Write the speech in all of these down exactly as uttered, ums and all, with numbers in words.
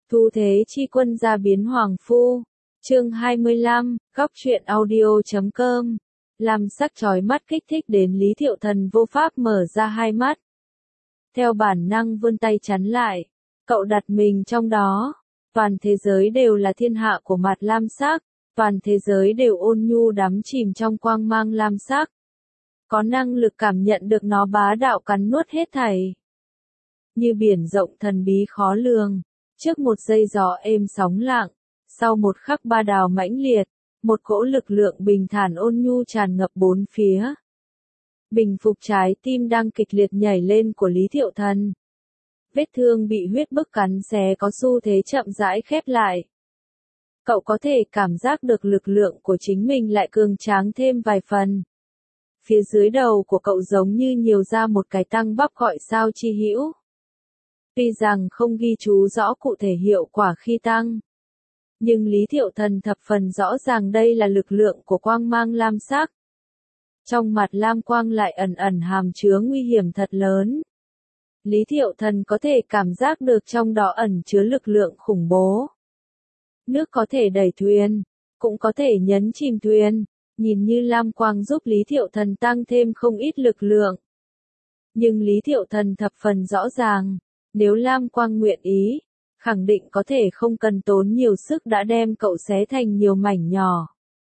Thu thế chi quân gia biến hoàng phu. Chương hai mươi lăm, góc truyện audio chấm com. Làm sắc chói mắt kích thích đến Lý Thiệu Thần vô pháp mở ra hai mắt. Theo bản năng vươn tay chắn lại. Cậu đặt mình trong đó. Toàn thế giới đều là thiên hạ của mặt lam sắc. Toàn thế giới đều ôn nhu đắm chìm trong quang mang lam sắc. Có năng lực cảm nhận được nó bá đạo cắn nuốt hết thảy. Như biển rộng thần bí khó lường. Trước một giây gió êm sóng lặng, sau một khắc ba đào mãnh liệt, một cỗ lực lượng bình thản ôn nhu tràn ngập bốn phía. Bình phục trái tim đang kịch liệt nhảy lên của Lý Thiệu Thần. Vết thương bị huyết bức cắn xé có xu thế chậm rãi khép lại. Cậu có thể cảm giác được lực lượng của chính mình lại cường tráng thêm vài phần. Phía dưới đầu của cậu giống như nhiều ra một cái tăng bắp gọi sao chi hữu. Tuy rằng không ghi chú rõ cụ thể hiệu quả khi tăng, nhưng Lý Thiệu Thần thập phần rõ ràng đây là lực lượng của quang mang lam sắc. Trong mặt lam quang lại ẩn ẩn hàm chứa nguy hiểm thật lớn. Lý Thiệu Thần có thể cảm giác được trong đó ẩn chứa lực lượng khủng bố. Nước có thể đẩy thuyền, cũng có thể nhấn chìm thuyền, nhìn như lam quang giúp Lý Thiệu Thần tăng thêm không ít lực lượng. Nhưng Lý Thiệu Thần thập phần rõ ràng. Nếu Lam Quang nguyện ý, khẳng định có thể không cần tốn nhiều sức đã đem cậu xé thành nhiều mảnh nhỏ.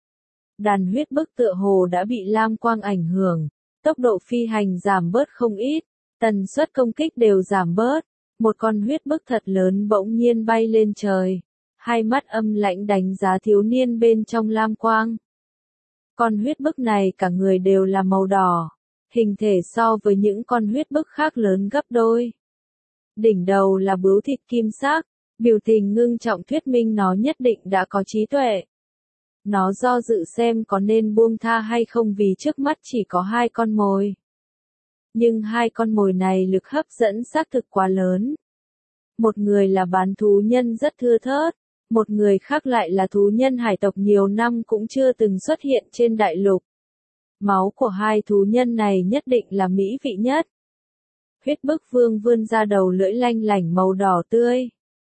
Đàn huyết bức tựa hồ đã bị Lam Quang ảnh hưởng, tốc độ phi hành giảm bớt không ít, tần suất công kích đều giảm bớt, một con huyết bức thật lớn bỗng nhiên bay lên trời, hai mắt âm lãnh đánh giá thiếu niên bên trong Lam Quang. Con huyết bức này cả người đều là màu đỏ, hình thể so với những con huyết bức khác lớn gấp đôi. Đỉnh đầu là bướu thịt kim sắc, biểu tình ngưng trọng thuyết minh nó nhất định đã có trí tuệ. Nó do dự xem có nên buông tha hay không vì trước mắt chỉ có hai con mồi. Nhưng hai con mồi này lực hấp dẫn xác thực quá lớn. Một người là bán thú nhân rất thưa thớt, một người khác lại là thú nhân hải tộc nhiều năm cũng chưa từng xuất hiện trên đại lục. Máu của hai thú nhân này nhất định là mỹ vị nhất. Huyết bức vương vươn ra đầu lưỡi lanh lảnh màu đỏ tươi.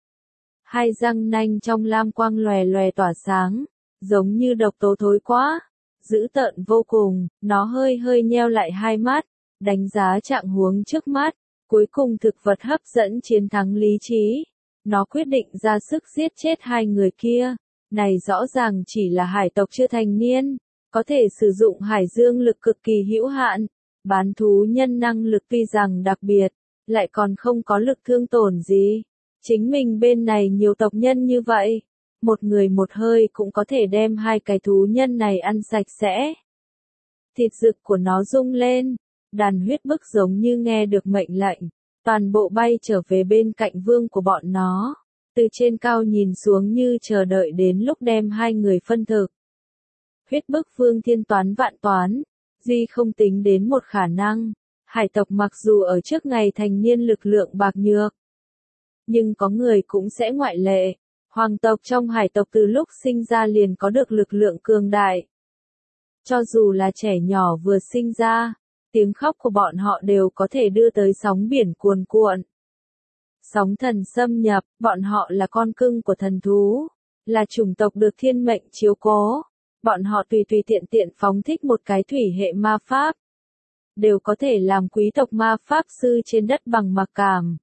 Hai răng nanh trong lam quang lòe lòe tỏa sáng, giống như độc tố thối quá, dữ tợn vô cùng, nó hơi hơi nheo lại hai mắt, đánh giá trạng huống trước mắt, cuối cùng thực vật hấp dẫn chiến thắng lý trí. Nó quyết định ra sức giết chết hai người kia, này rõ ràng chỉ là hải tộc chưa thành niên, có thể sử dụng hải dương lực cực kỳ hữu hạn. Bán thú nhân năng lực tuy rằng đặc biệt, lại còn không có lực thương tổn gì. Chính mình bên này nhiều tộc nhân như vậy, một người một hơi cũng có thể đem hai cái thú nhân này ăn sạch sẽ. Thịt rực của nó rung lên, đàn huyết bức giống như nghe được mệnh lệnh, toàn bộ bay trở về bên cạnh vương của bọn nó, từ trên cao nhìn xuống như chờ đợi đến lúc đem hai người phân thực. Huyết bức vương thiên toán vạn toán. Duy không tính đến một khả năng, hải tộc mặc dù ở trước ngày thành niên lực lượng bạc nhược, nhưng có người cũng sẽ ngoại lệ, hoàng tộc trong hải tộc từ lúc sinh ra liền có được lực lượng cường đại. Cho dù là trẻ nhỏ vừa sinh ra, tiếng khóc của bọn họ đều có thể đưa tới sóng biển cuồn cuộn. Sóng thần xâm nhập, bọn họ là con cưng của thần thú, là chủng tộc được thiên mệnh chiếu cố. Bọn họ tùy tùy tiện tiện phóng thích một cái thủy hệ ma pháp. Đều có thể làm quý tộc ma pháp sư trên đất bằng mặc cảm.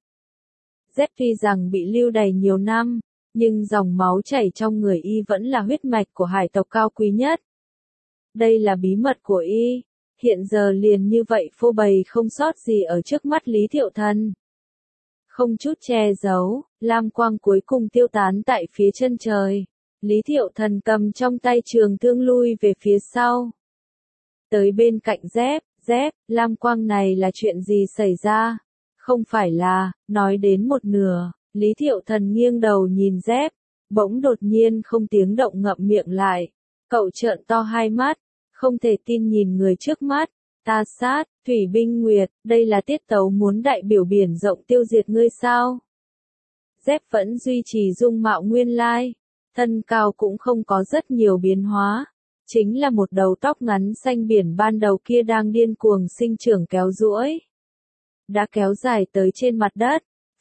Z tuy rằng bị lưu đày nhiều năm, nhưng dòng máu chảy trong người y vẫn là huyết mạch của hải tộc cao quý nhất. Đây là bí mật của y, hiện giờ liền như vậy phô bày không sót gì ở trước mắt Lý Thiệu Thần. Không chút che giấu, lam quang cuối cùng tiêu tán tại phía chân trời. Lý Thiệu Thần cầm trong tay trường thương lui về phía sau. Tới bên cạnh dép, dép, lam quang này là chuyện gì xảy ra? Không phải là, nói đến một nửa, Lý Thiệu Thần nghiêng đầu nhìn dép, bỗng đột nhiên không tiếng động ngậm miệng lại. Cậu trợn to hai mắt, không thể tin nhìn người trước mắt. Ta sát, Thủy Binh Nguyệt, đây là tiết tấu muốn đại biểu biển rộng tiêu diệt ngươi sao? Dép vẫn duy trì dung mạo nguyên lai. Thân cao cũng không có rất nhiều biến hóa, chính là một đầu tóc ngắn xanh biển ban đầu kia đang điên cuồng sinh trưởng kéo duỗi. Đã kéo dài tới trên mặt đất,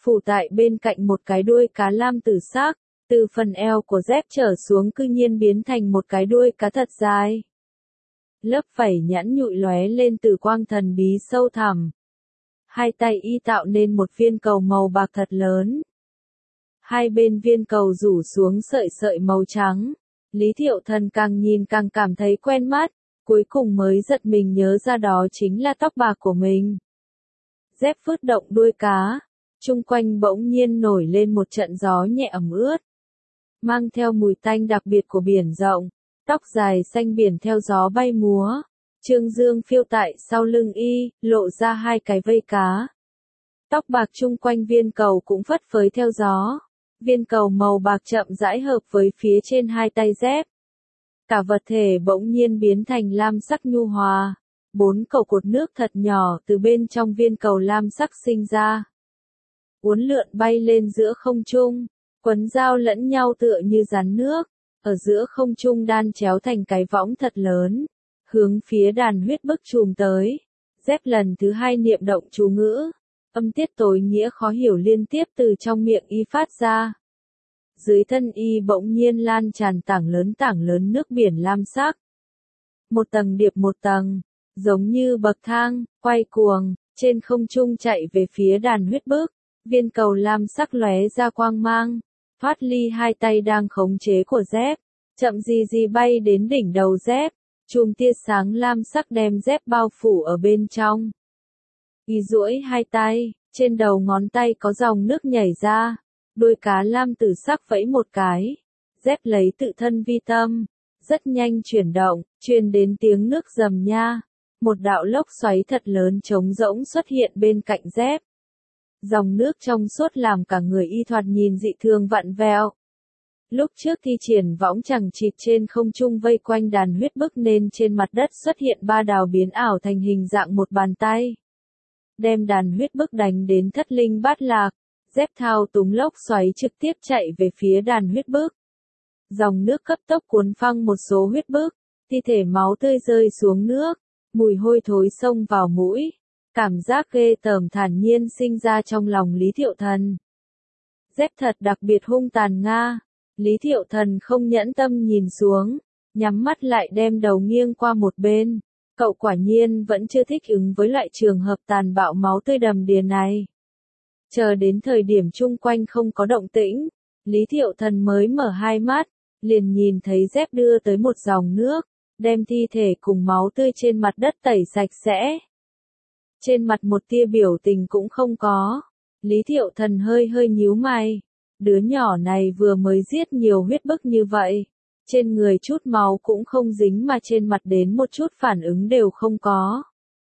phủ tại bên cạnh một cái đuôi cá lam tử sắc, từ phần eo của dép trở xuống cư nhiên biến thành một cái đuôi cá thật dài. Lớp vảy nhẵn nhụi lóe lên từ quang thần bí sâu thẳm. Hai tay y tạo nên một viên cầu màu bạc thật lớn. Hai bên viên cầu rủ xuống sợi sợi màu trắng. Lý Thiệu Thần càng nhìn càng cảm thấy quen mắt, cuối cùng mới giật mình nhớ ra đó chính là tóc bạc của mình. Dép phất động đuôi cá, chung quanh bỗng nhiên nổi lên một trận gió nhẹ ẩm ướt, mang theo mùi tanh đặc biệt của biển rộng, tóc dài xanh biển theo gió bay múa, trương dương phiêu tại sau lưng y, lộ ra hai cái vây cá. Tóc bạc chung quanh viên cầu cũng phất phới theo gió. Viên cầu màu bạc chậm rãi hợp với phía trên hai tay dép. Cả vật thể bỗng nhiên biến thành lam sắc nhu hòa. Bốn cầu cột nước thật nhỏ từ bên trong viên cầu lam sắc sinh ra. Uốn lượn bay lên giữa không trung, quấn giao lẫn nhau tựa như rắn nước. Ở giữa không trung đan chéo thành cái võng thật lớn, hướng phía đàn huyết bức chùm tới. Dép lần thứ hai niệm động chú ngữ. Âm tiết tối nghĩa khó hiểu liên tiếp từ trong miệng y phát ra. Dưới thân y bỗng nhiên lan tràn tảng lớn tảng lớn nước biển lam sắc. Một tầng điệp một tầng, giống như bậc thang, quay cuồng, trên không trung chạy về phía đàn huyết bức. Viên cầu lam sắc lóe ra quang mang, thoát ly hai tay đang khống chế của dép, chậm gì gì bay đến đỉnh đầu dép, chùm tia sáng lam sắc đem dép bao phủ ở bên trong. Y duỗi hai tay, trên đầu ngón tay có dòng nước nhảy ra, đuôi cá lam tử sắc vẫy một cái, dép lấy tự thân vi tâm, rất nhanh chuyển động, truyền đến tiếng nước rầm nha, một đạo lốc xoáy thật lớn trống rỗng xuất hiện bên cạnh dép. Dòng nước trong suốt làm cả người y thoạt nhìn dị thường vặn vẹo. Lúc trước thi triển võng chẳng chịt trên không trung vây quanh đàn huyết bức nên trên mặt đất xuất hiện ba đào biến ảo thành hình dạng một bàn tay. Đem đàn huyết bức đánh đến thất linh bát lạc, dép thao túng lốc xoáy trực tiếp chạy về phía đàn huyết bức. Dòng nước cấp tốc cuốn phăng một số huyết bức, thi thể máu tươi rơi xuống nước, mùi hôi thối xông vào mũi, cảm giác ghê tởm thản nhiên sinh ra trong lòng Lý Thiệu Thần. Dép thật đặc biệt hung tàn nga, Lý Thiệu Thần không nhẫn tâm nhìn xuống, nhắm mắt lại đem đầu nghiêng qua một bên. Cậu quả nhiên vẫn chưa thích ứng với loại trường hợp tàn bạo máu tươi đầm đìa này. Chờ đến thời điểm chung quanh không có động tĩnh, Lý Thiệu Thần mới mở hai mắt, liền nhìn thấy dép đưa tới một dòng nước, đem thi thể cùng máu tươi trên mặt đất tẩy sạch sẽ. Trên mặt một tia biểu tình cũng không có. Lý Thiệu Thần hơi hơi nhíu mày. Đứa nhỏ này vừa mới giết nhiều huyết bức như vậy. Trên người chút máu cũng không dính mà trên mặt đến một chút phản ứng đều không có.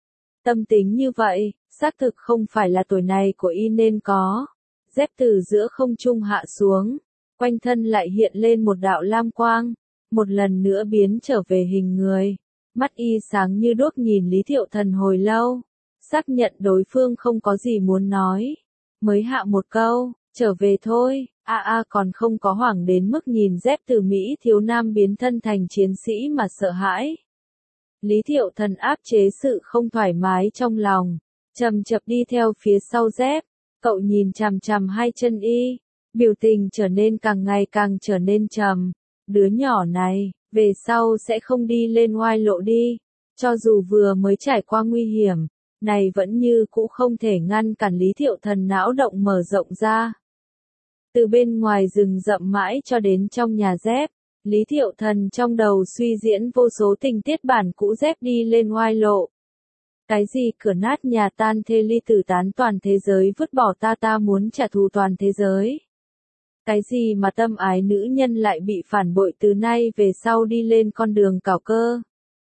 Tâm tính như vậy, xác thực không phải là tuổi này của y nên có. Dép từ giữa không trung hạ xuống, quanh thân lại hiện lên một đạo lam quang, một lần nữa biến trở về hình người. Mắt y sáng như đuốc nhìn Lý Thiệu Thần hồi lâu, xác nhận đối phương không có gì muốn nói. Mới hạ một câu, trở về thôi, a a còn không có hoảng đến mức nhìn dép từ Mỹ thiếu nam biến thân thành chiến sĩ mà sợ hãi. Lý Thiệu Thần áp chế sự không thoải mái trong lòng, chậm chậm đi theo phía sau dép, cậu nhìn chằm chằm hai chân y, biểu tình trở nên càng ngày càng trở nên trầm. Đứa nhỏ này, về sau sẽ không đi lên oai lộ đi, cho dù vừa mới trải qua nguy hiểm, này vẫn như cũ không thể ngăn cản Lý Thiệu Thần não động mở rộng ra. Từ bên ngoài rừng rậm mãi cho đến trong nhà dép, Lý Thiệu Thần trong đầu suy diễn vô số tình tiết bản cũ dép đi lên oai lộ. Cái gì cửa nát nhà tan thê ly tử tán toàn thế giới vứt bỏ ta ta muốn trả thù toàn thế giới. Cái gì mà tâm ái nữ nhân lại bị phản bội từ nay về sau đi lên con đường cào cơ.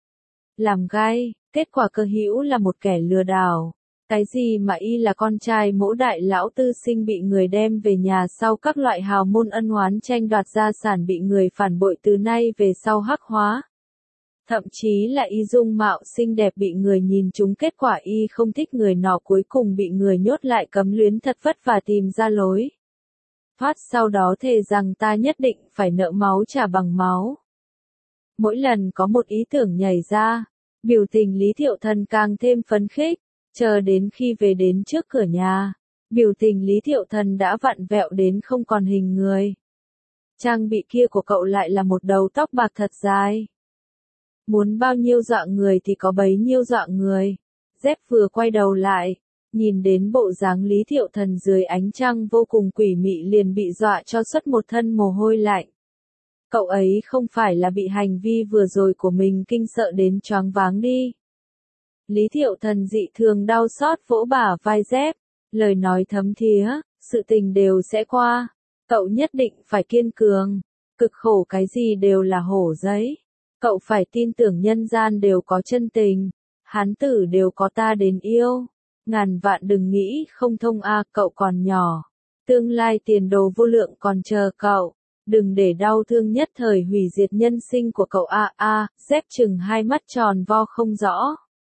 Làm gai, kết quả cơ hữu là một kẻ lừa đảo. Cái gì mà y là con trai mỗ đại lão tư sinh bị người đem về nhà sau các loại hào môn ân oán tranh đoạt gia sản bị người phản bội từ nay về sau hắc hóa. Thậm chí là y dung mạo xinh đẹp bị người nhìn trúng kết quả y không thích người nọ cuối cùng bị người nhốt lại cấm luyến thật vất vả tìm ra lối thoát, sau đó thề rằng ta nhất định phải nợ máu trả bằng máu. Mỗi lần có một ý tưởng nhảy ra, biểu tình Lý Thiệu Thần càng thêm phấn khích, chờ đến khi về đến trước cửa nhà, Biểu tình Lý Thiệu Thần đã vặn vẹo đến không còn hình người. Trang bị kia của cậu lại là một đầu tóc bạc thật dài. Muốn bao nhiêu dọa người thì có bấy nhiêu dọa người. Dép vừa quay đầu lại, nhìn đến bộ dáng Lý Thiệu Thần dưới ánh trăng vô cùng quỷ mị liền bị dọa cho xuất một thân mồ hôi lạnh. Cậu ấy không phải là bị hành vi vừa rồi của mình kinh sợ đến choáng váng đi. Lý Thiệu Thần dị thường đau xót vỗ bả vai Dép, lời nói thấm thía, sự tình đều sẽ qua. Cậu nhất định phải kiên cường, cực khổ cái gì đều là hổ giấy. Cậu phải tin tưởng nhân gian đều có chân tình, hán tử đều có ta đến yêu. Ngàn vạn đừng nghĩ không thông a, à, cậu còn nhỏ. Tương lai tiền đồ vô lượng còn chờ cậu. Đừng để đau thương nhất thời hủy diệt nhân sinh của cậu a a, à, Dép chừng hai mắt tròn vo không rõ.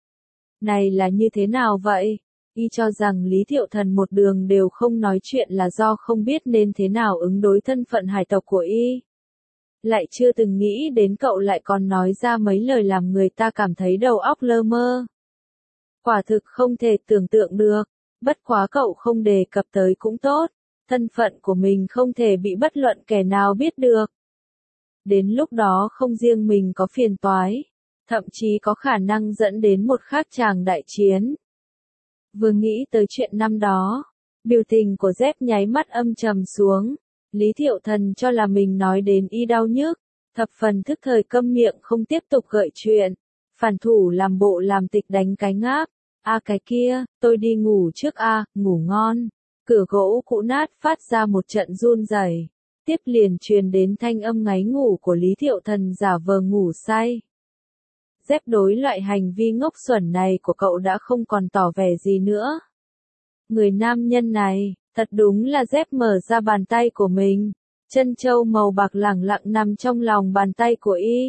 Này là như thế nào vậy? Y cho rằng Lý Thiệu Thần một đường đều không nói chuyện là do không biết nên thế nào ứng đối thân phận hải tộc của Y. Lại chưa từng nghĩ đến cậu lại còn nói ra mấy lời làm người ta cảm thấy đầu óc lơ mơ. Quả thực không thể tưởng tượng được, bất quá cậu không đề cập tới cũng tốt, thân phận của mình không thể bị bất luận kẻ nào biết được. Đến lúc đó không riêng mình có phiền toái, thậm chí có khả năng dẫn đến một khác tràng đại chiến. Vừa nghĩ tới chuyện năm đó, biểu tình của Dép nháy mắt âm trầm xuống. Lý Thiệu Thần cho là mình nói đến Y đau nhức, thập phần thức thời câm miệng không tiếp tục gợi chuyện. Phản thủ làm bộ làm tịch đánh cái ngáp. A à, cái kia, tôi đi ngủ trước a, à, ngủ ngon. Cửa gỗ cũ nát phát ra một trận run rẩy. Tiếp liền truyền đến thanh âm ngáy ngủ của Lý Thiệu Thần giả vờ ngủ say. Dép đối loại hành vi ngốc xuẩn này của cậu đã không còn tỏ vẻ gì nữa. Người nam nhân này, thật đúng là Dép mở ra bàn tay của mình. Chân châu màu bạc lẳng lặng nằm trong lòng bàn tay của Y.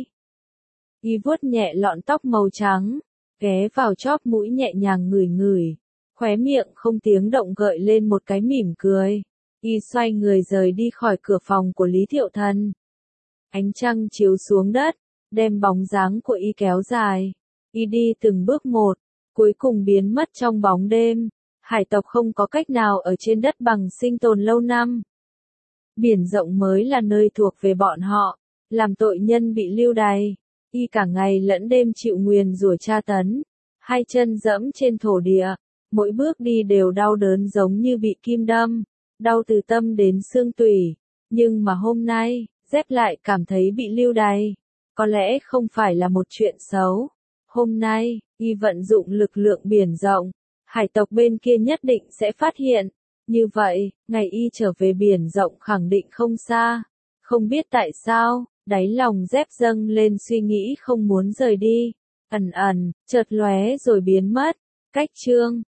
Y vuốt nhẹ lọn tóc màu trắng, ghé vào chóp mũi nhẹ nhàng ngửi ngửi, khóe miệng không tiếng động gợi lên một cái mỉm cười. Y xoay người rời đi khỏi cửa phòng của Lý Thiệu Thần. Ánh trăng chiếu xuống đất, đem bóng dáng của Y kéo dài. Y đi từng bước một, cuối cùng biến mất trong bóng đêm. Hải tộc không có cách nào ở trên đất bằng sinh tồn lâu năm. Biển rộng mới là nơi thuộc về bọn họ, làm tội nhân bị lưu đày. Y cả ngày lẫn đêm chịu nguyền rủa tra tấn, hai chân dẫm trên thổ địa, mỗi bước đi đều đau đớn giống như bị kim đâm, đau từ tâm đến xương tủy. Nhưng mà hôm nay, Dép lại cảm thấy bị lưu đày. Có lẽ không phải là một chuyện xấu. Hôm nay, Y vận dụng lực lượng biển rộng, hải tộc bên kia nhất định sẽ phát hiện. Như vậy, ngày Y trở về biển rộng khẳng định không xa. Không biết tại sao, đáy lòng Dép dâng lên suy nghĩ không muốn rời đi. Ẩn ẩn, chợt lóe rồi biến mất. Cách chương